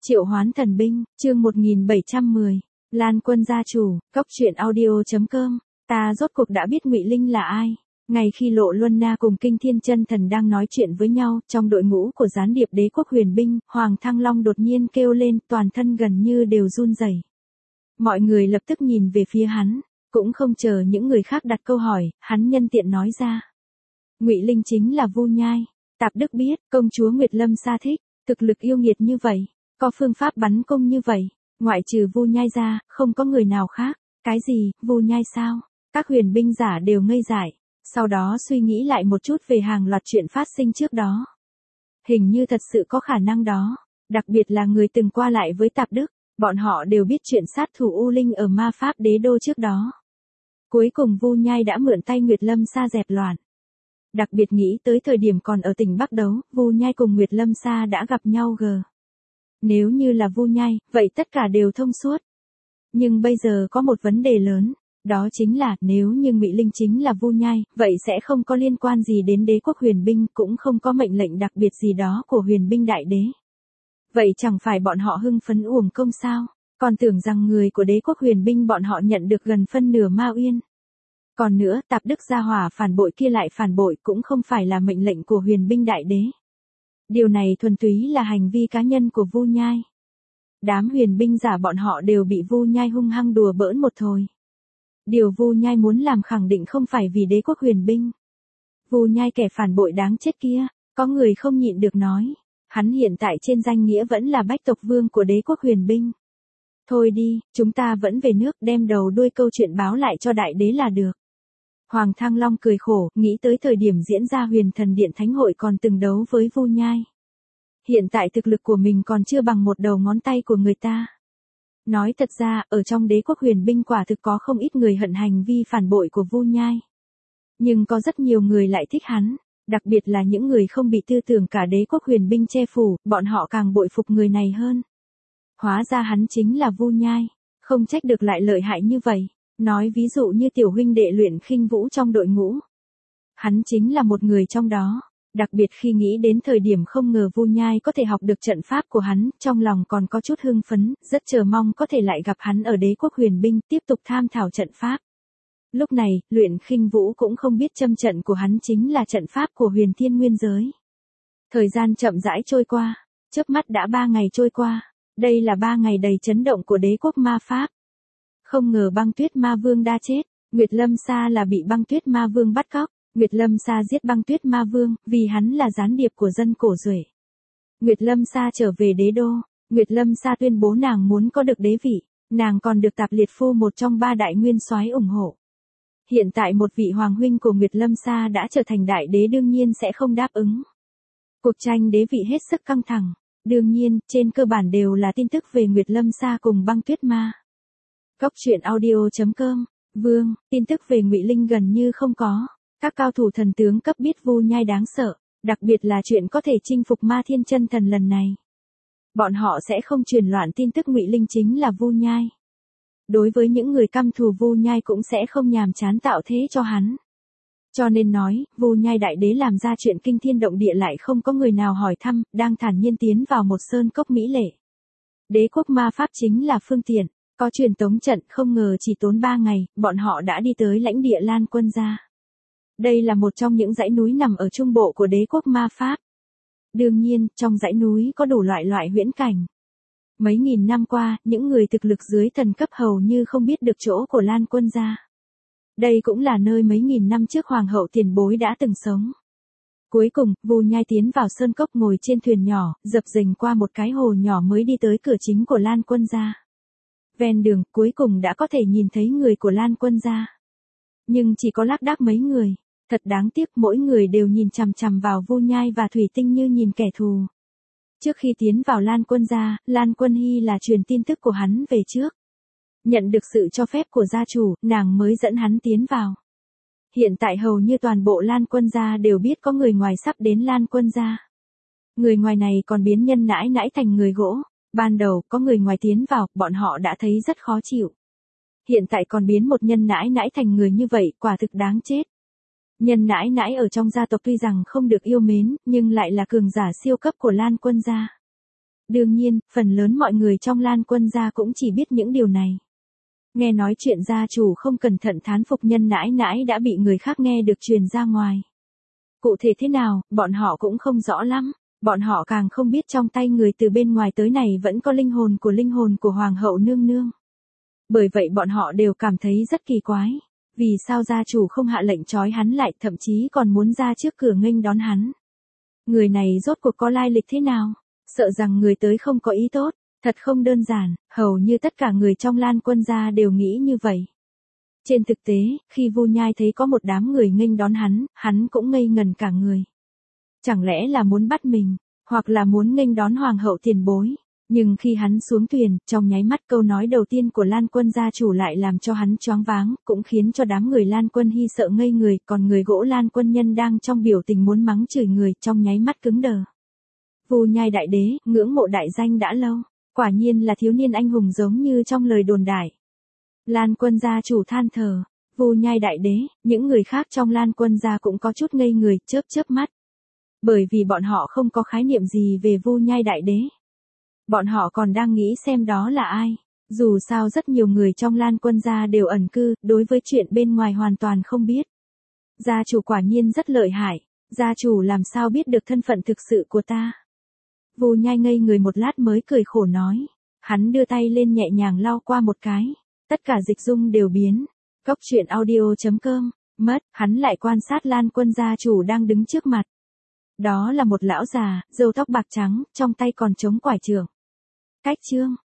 Triệu hoán thần binh, chương 1710. Lan Quân gia chủ, cốc truyện audio.com. Ta rốt cuộc đã biết Ngụy Linh là ai. Ngay khi Lộ Luân Na cùng Kinh Thiên Chân Thần đang nói chuyện với nhau, trong đội ngũ của gián điệp đế quốc huyền binh, Hoàng Thăng Long đột nhiên kêu lên, toàn thân gần như đều run rẩy. Mọi người lập tức nhìn về phía hắn, cũng không chờ những người khác đặt câu hỏi, hắn nhân tiện nói ra. Ngụy Linh chính là Vu Nhai. Tạp Đức biết, công chúa Nguyệt Lâm Sa thích, thực lực yêu nghiệt như vậy, có phương pháp bắn cung như vậy, ngoại trừ Vu Nhai ra, không có người nào khác. Cái gì, Vu Nhai sao? Các huyền binh giả đều ngây dại, sau đó suy nghĩ lại một chút về hàng loạt chuyện phát sinh trước đó. Hình như thật sự có khả năng đó, đặc biệt là người từng qua lại với Tạp Đức, bọn họ đều biết chuyện sát thủ U Linh ở ma pháp đế đô trước đó. Cuối cùng Vu Nhai đã mượn tay Nguyệt Lâm Sa dẹp loạn. Đặc biệt nghĩ tới thời điểm còn ở tỉnh Bắc đấu, Vu Nhai cùng Nguyệt Lâm Sa đã gặp nhau Nếu như là Vu Nhai, vậy tất cả đều thông suốt. Nhưng bây giờ có một vấn đề lớn, đó chính là nếu như Ngụy Linh chính là Vu Nhai, vậy sẽ không có liên quan gì đến đế quốc huyền binh, cũng không có mệnh lệnh đặc biệt gì đó của huyền binh đại đế. Vậy chẳng phải bọn họ hưng phấn uổng công sao? Còn tưởng rằng người của đế quốc huyền binh bọn họ nhận được gần phân nửa Ma Uyên. Còn nữa, Tạp Đức gia hỏa phản bội kia lại phản bội cũng không phải là mệnh lệnh của huyền binh đại đế. Điều này thuần túy là hành vi cá nhân của Vu Nhai. Đám huyền binh giả bọn họ đều bị Vu Nhai hung hăng đùa bỡn một hồi. Điều Vu Nhai muốn làm khẳng định không phải vì đế quốc huyền binh. Vu Nhai kẻ phản bội đáng chết kia, có người không nhịn được nói. Hắn hiện tại trên danh nghĩa vẫn là bách tộc vương của đế quốc huyền binh. Thôi đi, chúng ta vẫn về nước đem đầu đuôi câu chuyện báo lại cho đại đế là được. Hoàng Thăng Long cười khổ, nghĩ tới thời điểm diễn ra huyền thần điện thánh hội còn từng đấu với Vu Nhai. Hiện tại thực lực của mình còn chưa bằng một đầu ngón tay của người ta. Nói thật ra, ở trong đế quốc huyền binh quả thực có không ít người hận hành vi phản bội của Vu Nhai. Nhưng có rất nhiều người lại thích hắn, đặc biệt là những người không bị tư tưởng cả đế quốc huyền binh che phủ, bọn họ càng bội phục người này hơn. Hóa ra hắn chính là Vu Nhai, không trách được lại lợi hại như vậy. Nói ví dụ như tiểu huynh đệ Luyện Khinh Vũ trong đội ngũ. Hắn chính là một người trong đó, đặc biệt khi nghĩ đến thời điểm không ngờ Vu Nhai có thể học được trận pháp của hắn, trong lòng còn có chút hưng phấn, rất chờ mong có thể lại gặp hắn ở đế quốc huyền binh, tiếp tục tham thảo trận pháp. Lúc này, Luyện Khinh Vũ cũng không biết châm trận của hắn chính là trận pháp của huyền thiên nguyên giới. Thời gian chậm rãi trôi qua, chớp mắt đã 3 ngày trôi qua, đây là 3 ngày đầy chấn động của đế quốc ma pháp. Không ngờ Băng Tuyết Ma Vương đã chết, Nguyệt Lâm Sa là bị Băng Tuyết Ma Vương bắt cóc, Nguyệt Lâm Sa giết Băng Tuyết Ma Vương, vì hắn là gián điệp của dân cổ Duệ. Nguyệt Lâm Sa trở về đế đô, Nguyệt Lâm Sa tuyên bố nàng muốn có được đế vị, nàng còn được Tạp Liệt Phu một trong 3 đại nguyên soái ủng hộ. Hiện tại một vị hoàng huynh của Nguyệt Lâm Sa đã trở thành đại đế đương nhiên sẽ không đáp ứng. Cuộc tranh đế vị hết sức căng thẳng, đương nhiên, trên cơ bản đều là tin tức về Nguyệt Lâm Sa cùng Băng Tuyết Ma. Cốc truyện audio.com. Vương, tin tức về Ngụy Linh gần như không có. Các cao thủ thần tướng cấp biết Vu Nhai đáng sợ, đặc biệt là chuyện có thể chinh phục Ma Thiên Chân Thần lần này. Bọn họ sẽ không truyền loạn tin tức Ngụy Linh chính là Vu Nhai. Đối với những người căm thù Vu Nhai cũng sẽ không nhàm chán tạo thế cho hắn. Cho nên nói, Vu Nhai đại đế làm ra chuyện kinh thiên động địa lại không có người nào hỏi thăm, đang thản nhiên tiến vào một sơn cốc mỹ lệ. Đế quốc ma pháp chính là phương tiện. Có truyền tống trận, không ngờ chỉ tốn 3 ngày, bọn họ đã đi tới lãnh địa Lan Quân gia. Đây là một trong những dãy núi nằm ở trung bộ của đế quốc ma pháp. Đương nhiên, trong dãy núi có đủ loại huyễn cảnh. Mấy nghìn năm qua, những người thực lực dưới thần cấp hầu như không biết được chỗ của Lan Quân gia. Đây cũng là nơi mấy nghìn năm trước hoàng hậu tiền bối đã từng sống. Cuối cùng, Vu Nhai tiến vào sơn cốc ngồi trên thuyền nhỏ, dập dềnh qua một cái hồ nhỏ mới đi tới cửa chính của Lan Quân gia. Ven đường, cuối cùng đã có thể nhìn thấy người của Lan Quân gia. Nhưng chỉ có lác đác mấy người. Thật đáng tiếc, mỗi người đều nhìn chằm chằm vào Vu Nhai và Thủy Tinh như nhìn kẻ thù. Trước khi tiến vào Lan Quân gia, Lan Quân Hy là truyền tin tức của hắn về trước. Nhận được sự cho phép của gia chủ, nàng mới dẫn hắn tiến vào. Hiện tại hầu như toàn bộ Lan Quân gia đều biết có người ngoài sắp đến Lan Quân gia. Người ngoài này còn biến nhân nãi nãi thành người gỗ. Ban đầu, có người ngoài tiến vào, bọn họ đã thấy rất khó chịu. Hiện tại còn biến một nhân nãi nãi thành người như vậy, quả thực đáng chết. Nhân nãi nãi ở trong gia tộc tuy rằng không được yêu mến, nhưng lại là cường giả siêu cấp của Lan Quân gia. Đương nhiên, phần lớn mọi người trong Lan Quân gia cũng chỉ biết những điều này. Nghe nói chuyện gia chủ không cẩn thận thán phục nhân nãi nãi đã bị người khác nghe được truyền ra ngoài. Cụ thể thế nào, bọn họ cũng không rõ lắm. Bọn họ càng không biết trong tay người từ bên ngoài tới này vẫn có linh hồn của Hoàng hậu nương nương. Bởi vậy bọn họ đều cảm thấy rất kỳ quái. Vì sao gia chủ không hạ lệnh trói hắn lại, thậm chí còn muốn ra trước cửa nghênh đón hắn. Người này rốt cuộc có lai lịch thế nào? Sợ rằng người tới không có ý tốt. Thật không đơn giản, hầu như tất cả người trong Lan Quân gia đều nghĩ như vậy. Trên thực tế, khi Vu Nhai thấy có một đám người nghênh đón hắn cũng ngây ngần cả người. Chẳng lẽ là muốn bắt mình, hoặc là muốn nghênh đón Hoàng hậu tiền bối. Nhưng khi hắn xuống thuyền, trong nháy mắt câu nói đầu tiên của Lan Quân gia chủ lại làm cho hắn choáng váng, cũng khiến cho đám người Lan Quân Hy sợ ngây người, còn người gỗ Lan Quân Nhân đang trong biểu tình muốn mắng chửi người, trong nháy mắt cứng đờ. Vu Nhai đại đế, ngưỡng mộ đại danh đã lâu, quả nhiên là thiếu niên anh hùng giống như trong lời đồn đại. Lan Quân gia chủ than thở, Vu Nhai đại đế, những người khác trong Lan Quân gia cũng có chút ngây người, chớp chớp mắt. Bởi vì bọn họ không có khái niệm gì về Vu Nhai đại đế. Bọn họ còn đang nghĩ xem đó là ai. Dù sao rất nhiều người trong Lan Quân gia đều ẩn cư, đối với chuyện bên ngoài hoàn toàn không biết. Gia chủ quả nhiên rất lợi hại, gia chủ làm sao biết được thân phận thực sự của ta. Vu Nhai ngây người một lát mới cười khổ nói. Hắn đưa tay lên nhẹ nhàng lau qua một cái. Tất cả dịch dung đều biến. Cốc truyện audio.com. Mất, hắn lại quan sát Lan Quân gia chủ đang đứng trước mặt. Đó là một lão già, râu tóc bạc trắng, trong tay còn chống quải trường. Cách chương.